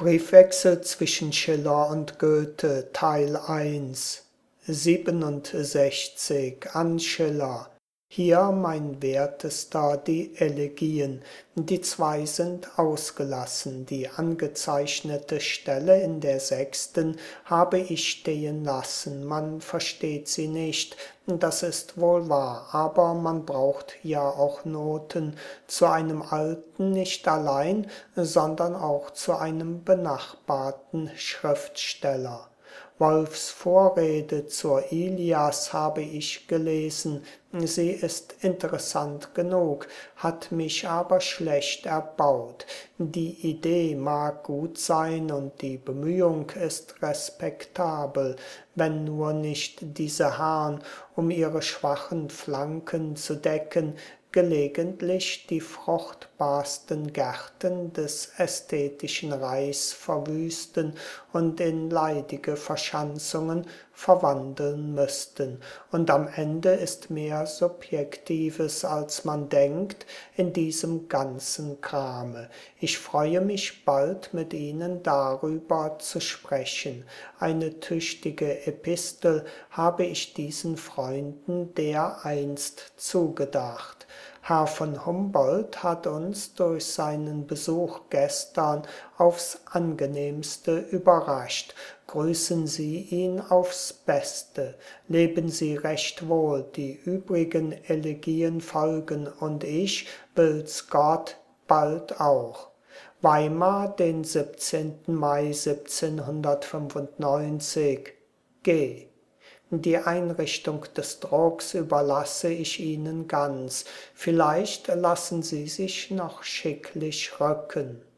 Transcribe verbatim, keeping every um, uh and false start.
Briefwechsel zwischen Schiller und Goethe, Teil eins, siebenundsechzig an Schiller. Hier, mein Wertester, die Elegien, die zwei sind ausgelassen, die angezeichnete Stelle in der sechsten habe ich stehen lassen, man versteht sie nicht, das ist wohl wahr, aber man braucht ja auch Noten zu einem alten nicht allein, sondern auch zu einem benachbarten Schriftsteller. Wolfs Vorrede zur Ilias habe ich gelesen, sie ist interessant genug, hat mich aber schlecht erbaut. Die Idee mag gut sein und die Bemühung ist respektabel, wenn nur nicht diese Herren, um ihre schwachen Flanken zu decken, gelegentlich die fruchtbarsten Gärten des ästhetischen Reichs verwüsten und in leidige Verschanzungen verwandeln müssten. Und am Ende ist mehr Subjektives, als man denkt, in diesem ganzen Krame. Ich freue mich bald mit Ihnen darüber zu sprechen. Eine tüchtige Epistel habe ich diesen Freunden dereinst zugedacht. Herr von Humboldt hat uns durch seinen Besuch gestern aufs angenehmste überrascht. Grüßen Sie ihn aufs Beste. Leben Sie recht wohl, die übrigen Elegien folgen und ich, will's Gott, bald auch. Weimar, den siebzehnten Mai siebzehnhundertfünfundneunzig. G. Die Einrichtung des Drucks überlasse ich Ihnen ganz. Vielleicht lassen Sie sich noch schicklich rücken.